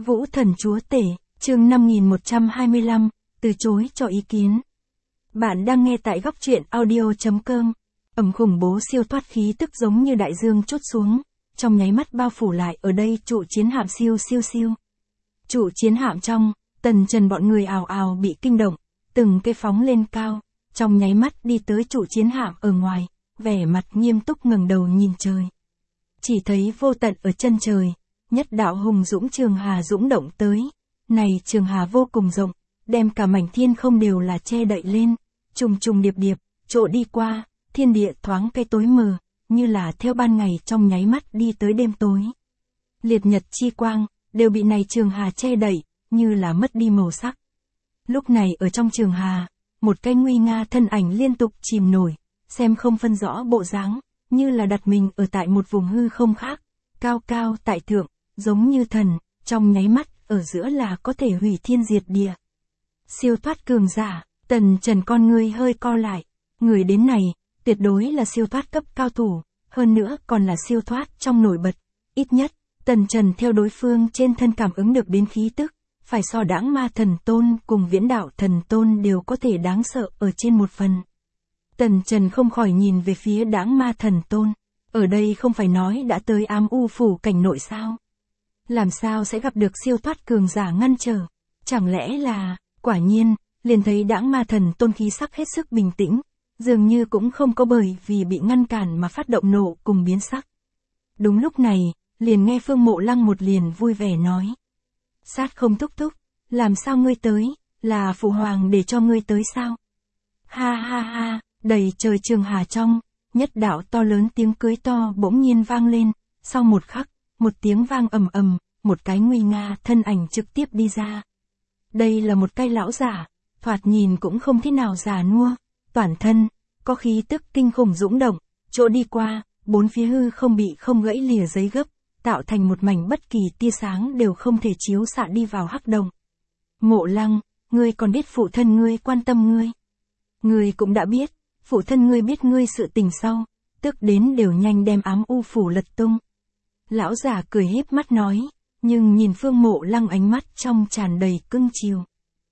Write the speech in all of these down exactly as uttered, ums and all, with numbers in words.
Vũ thần chúa tể, chương năm nghìn một trăm hai mươi lăm, từ chối cho ý kiến. Bạn đang nghe tại góc truyện audio chấm com. Ẩm khủng bố siêu thoát khí tức giống như đại dương trút xuống, trong nháy mắt bao phủ lại ở đây trụ chiến hạm siêu siêu siêu. Trụ chiến hạm trong, Tần Trần bọn người ào ào bị kinh động, từng cây phóng lên cao, trong nháy mắt đi tới trụ chiến hạm ở ngoài, vẻ mặt nghiêm túc ngẩng đầu nhìn trời. Chỉ thấy vô tận ở chân trời, nhất đạo hùng dũng trường hà dũng động tới, này trường hà vô cùng rộng, đem cả mảnh thiên không đều là che đậy lên, trùng trùng điệp điệp, chỗ đi qua, thiên địa thoáng cây tối mờ, như là theo ban ngày trong nháy mắt đi tới đêm tối. Liệt nhật chi quang, đều bị này trường hà che đậy, như là mất đi màu sắc. Lúc này ở trong trường hà, một cái nguy nga thân ảnh liên tục chìm nổi, xem không phân rõ bộ dáng, như là đặt mình ở tại một vùng hư không khác, cao cao tại thượng, giống như thần, trong nháy mắt, ở giữa là có thể hủy thiên diệt địa. Siêu thoát cường giả, Tần Trần con ngươi hơi co lại, người đến này, tuyệt đối là siêu thoát cấp cao thủ, hơn nữa còn là siêu thoát trong nổi bật, ít nhất, Tần Trần theo đối phương trên thân cảm ứng được đến khí tức, phải so đãng ma thần tôn cùng viễn đạo thần tôn đều có thể đáng sợ ở trên một phần. Tần Trần không khỏi nhìn về phía đãng ma thần tôn, ở đây không phải nói đã tới ám u phủ cảnh nội sao? Làm sao sẽ gặp được siêu thoát cường giả ngăn trở? Chẳng lẽ là, quả nhiên, liền thấy đãng ma thần tôn khí sắc hết sức bình tĩnh, dường như cũng không có bởi vì bị ngăn cản mà phát động nộ cùng biến sắc. Đúng lúc này, liền nghe Phương Mộ Lăng một liền vui vẻ nói. Sát không thúc thúc, làm sao ngươi tới, là phụ hoàng để cho ngươi tới sao? Ha ha ha, đầy trời trường hà trong, nhất đạo to lớn tiếng cưới to bỗng nhiên vang lên, sau một khắc, một tiếng vang ầm ầm, một cái nguy nga thân ảnh trực tiếp đi ra. Đây là một cái lão giả, thoạt nhìn cũng không thế nào già nua, toàn thân, có khí tức kinh khủng dũng động, chỗ đi qua, bốn phía hư không bị không gãy lìa giấy gấp, tạo thành một mảnh bất kỳ tia sáng đều không thể chiếu xạ đi vào hắc động. Mộ Lăng, ngươi còn biết phụ thân ngươi quan tâm ngươi. Ngươi cũng đã biết, phụ thân ngươi biết ngươi sự tình sau, tức đến đều nhanh đem ám u phủ lật tung. Lão giả cười híp mắt nói, nhưng nhìn Phương Mộ Lăng ánh mắt trong tràn đầy cưng chiều.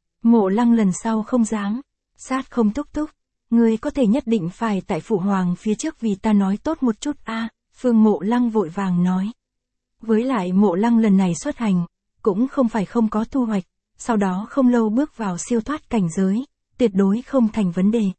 Mộ Lăng lần sau không dám, sát không thúc thúc, ngươi có thể nhất định phải tại phụ hoàng phía trước vì ta nói tốt một chút a. À, Phương Mộ Lăng vội vàng nói. Với lại Mộ Lăng lần này xuất hành, cũng không phải không có thu hoạch, sau đó không lâu bước vào siêu thoát cảnh giới, tuyệt đối không thành vấn đề.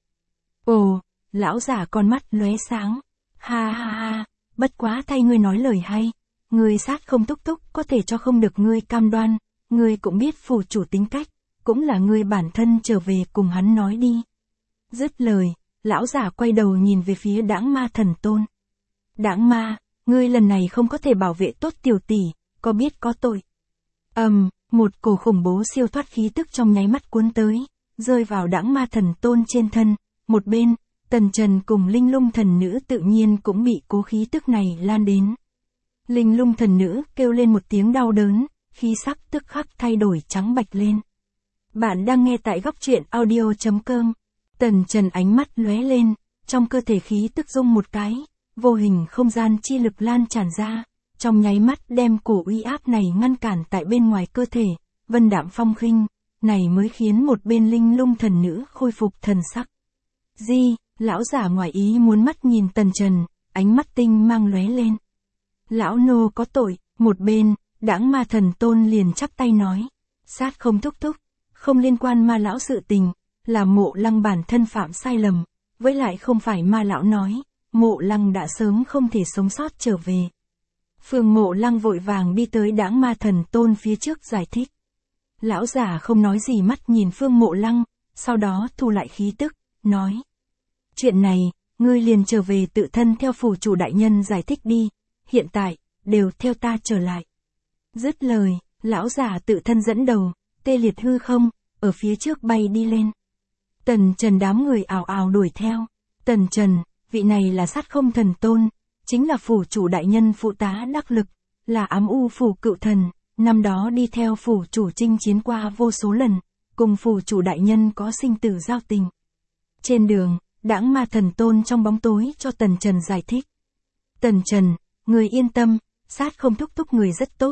Ồ, lão giả con mắt lóe sáng, ha ha ha, bất quá thay ngươi nói lời hay, ngươi sát không thúc thúc có thể cho không được ngươi cam đoan, ngươi cũng biết phù chủ tính cách, cũng là ngươi bản thân trở về cùng hắn nói đi. Dứt lời, lão giả quay đầu nhìn về phía đãng ma thần tôn. Đãng ma, ngươi lần này không có thể bảo vệ tốt tiểu tỷ, có biết có tội. Ầm, um, một cổ khủng bố siêu thoát khí tức trong nháy mắt cuốn tới, rơi vào đãng ma thần tôn trên thân, một bên, Tần Trần cùng Linh Lung thần nữ tự nhiên cũng bị cố khí tức này lan đến. Linh Lung thần nữ kêu lên một tiếng đau đớn, khí sắc tức khắc thay đổi trắng bạch lên. Bạn đang nghe tại góc truyện audio chấm com. Tần Trần ánh mắt lóe lên, trong cơ thể khí tức rung một cái, vô hình không gian chi lực lan tràn ra, trong nháy mắt đem cổ uy áp này ngăn cản tại bên ngoài cơ thể, vân đạm phong khinh, này mới khiến một bên Linh Lung thần nữ khôi phục thần sắc. Di, lão giả ngoài ý muốn mắt nhìn Tần Trần, ánh mắt tinh mang lóe lên. Lão nô có tội, một bên, đãng ma thần tôn liền chắp tay nói, sát không thúc thúc, không liên quan ma lão sự tình, là Mộ Lăng bản thân phạm sai lầm, với lại không phải ma lão nói, Mộ Lăng đã sớm không thể sống sót trở về. Phương Mộ Lăng vội vàng đi tới đãng ma thần tôn phía trước giải thích. Lão giả không nói gì mắt nhìn Phương Mộ Lăng, sau đó thu lại khí tức, nói. Chuyện này, ngươi liền trở về tự thân theo phủ chủ đại nhân giải thích đi, hiện tại, đều theo ta trở lại. Dứt lời, lão giả tự thân dẫn đầu, tê liệt hư không, ở phía trước bay đi lên. Tần Trần đám người ào ào đuổi theo. Tần Trần, vị này là sát không thần tôn, chính là phủ chủ đại nhân phụ tá đắc lực, là ám u phủ cựu thần, năm đó đi theo phủ chủ chinh chiến qua vô số lần, cùng phủ chủ đại nhân có sinh tử giao tình. Trên đường, đãng ma thần tôn trong bóng tối cho Tần Trần giải thích. Tần Trần, người yên tâm, sát không thúc thúc người rất tốt,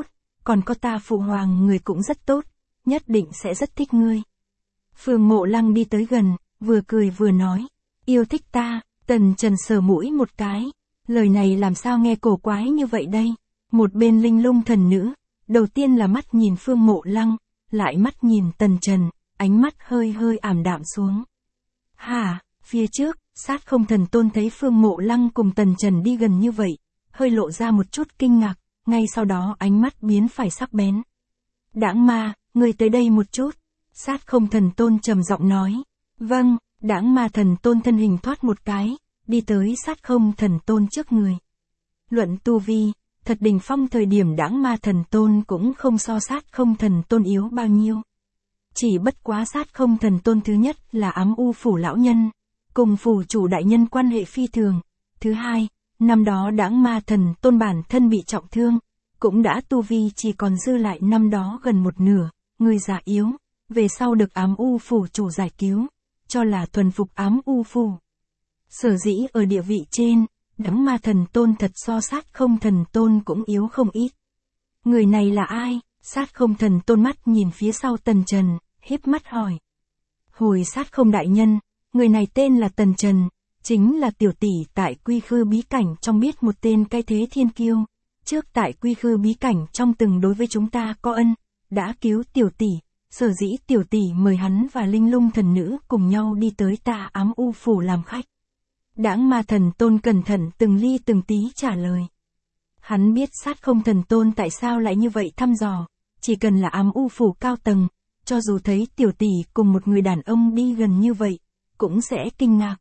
còn có ta phụ hoàng người cũng rất tốt, nhất định sẽ rất thích ngươi. Phương Mộ Lăng đi tới gần, vừa cười vừa nói, yêu thích ta. Tần Trần sờ mũi một cái, lời này làm sao nghe cổ quái như vậy đây. Một bên Linh Lung thần nữ, đầu tiên là mắt nhìn Phương Mộ Lăng, lại mắt nhìn Tần Trần, ánh mắt hơi hơi ảm đạm xuống. Hả, phía trước, Sát Không Thần Tôn thấy Phương Mộ Lăng cùng Tần Trần đi gần như vậy, hơi lộ ra một chút kinh ngạc, ngay sau đó ánh mắt biến phải sắc bén. Đãng ma, ngươi tới đây một chút. Sát Không Thần Tôn trầm giọng nói. Vâng. Đãng ma thần tôn thân hình thoát một cái, đi tới Sát Không Thần Tôn trước người. Luận tu vi, thật đỉnh phong thời điểm đãng ma thần tôn cũng không so Sát Không Thần Tôn yếu bao nhiêu. Chỉ bất quá Sát Không Thần Tôn thứ nhất là ám u phủ lão nhân, cùng phủ chủ đại nhân quan hệ phi thường. Thứ hai, năm đó đãng ma thần tôn bản thân bị trọng thương, cũng đã tu vi chỉ còn dư lại năm đó gần một nửa, người già yếu, về sau được ám u phủ chủ giải cứu, cho là thuần phục ám u phủ. Sở dĩ ở địa vị trên, đãng ma thần tôn thật so Sát Không Thần Tôn cũng yếu không ít. Người này là ai? Sát Không Thần Tôn mắt nhìn phía sau Tần Trần, híp mắt hỏi. Hồi Sát Không đại nhân, người này tên là Tần Trần, chính là tiểu tỷ tại Quy Khư bí cảnh trong biết một tên cái thế thiên kiêu, trước tại Quy Khư bí cảnh trong từng đối với chúng ta có ân, đã cứu tiểu tỷ. Sở dĩ tiểu tỷ mời hắn và Linh Lung thần nữ cùng nhau đi tới ta ám u phủ làm khách. Đãng ma thần tôn cẩn thận từng ly từng tí trả lời. Hắn biết Sát Không Thần Tôn tại sao lại như vậy thăm dò, chỉ cần là ám u phủ cao tầng, cho dù thấy tiểu tỷ cùng một người đàn ông đi gần như vậy, cũng sẽ kinh ngạc.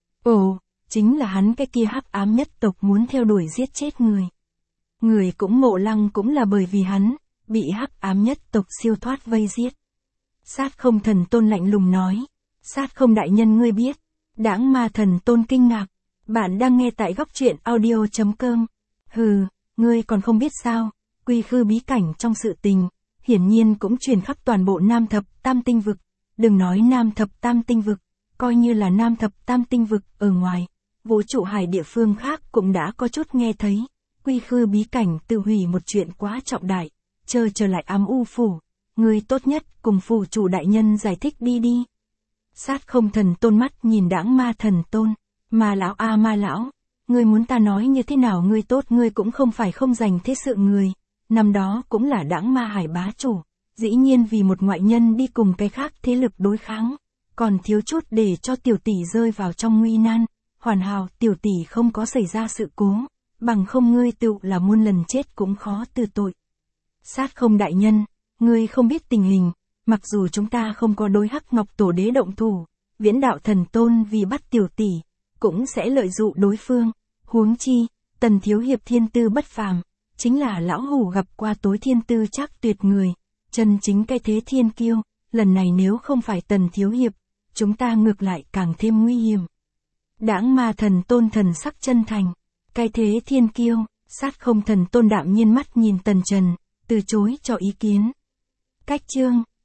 Ồ, chính là hắn cái kia hắc ám nhất tộc muốn theo đuổi giết chết người. Người cũng Mộ Lăng cũng là bởi vì hắn, bị hắc ám nhất tộc siêu thoát vây giết. Sát Không Thần Tôn lạnh lùng nói. Sát Không đại nhân ngươi biết. Đãng ma thần tôn kinh ngạc. Bạn đang nghe tại góc truyện audio chấm com. Hừ, ngươi còn không biết sao. Quy Khư bí cảnh trong sự tình, hiển nhiên cũng truyền khắp toàn bộ Nam Thập Tam Tinh Vực. Đừng nói Nam Thập Tam Tinh Vực, coi như là Nam Thập Tam Tinh Vực ở ngoài, vũ trụ hải địa phương khác cũng đã có chút nghe thấy. Quy Khư bí cảnh tự hủy một chuyện quá trọng đại, chờ trở lại ám u phủ, ngươi tốt nhất cùng phủ chủ đại nhân giải thích đi đi. Sát Không Thần Tôn mắt nhìn đãng ma thần tôn, ma lão a à ma lão, ngươi muốn ta nói như thế nào ngươi tốt ngươi cũng không phải không dành thế sự người, năm đó cũng là đãng ma hải bá chủ, dĩ nhiên vì một ngoại nhân đi cùng cái khác thế lực đối kháng, còn thiếu chút để cho tiểu tỷ rơi vào trong nguy nan, hoàn hảo tiểu tỷ không có xảy ra sự cố, bằng không ngươi tựu là muôn lần chết cũng khó từ tội. Sát Không đại nhân, ngươi không biết tình hình, mặc dù chúng ta không có đối Hắc Ngọc Tổ Đế động thủ, Viễn Đạo Thần Tôn vì bắt tiểu tỷ, cũng sẽ lợi dụng đối phương, huống chi, Tần thiếu hiệp thiên tư bất phàm, chính là lão hủ gặp qua tối thiên tư chắc tuyệt người, chân chính cái thế thiên kiêu, lần này nếu không phải Tần thiếu hiệp, chúng ta ngược lại càng thêm nguy hiểm. Đãng ma thần tôn thần sắc chân thành, cái thế thiên kiêu, Sát Không Thần Tôn đạm nhiên mắt nhìn Tần Trần, từ chối cho ý kiến. Cách chương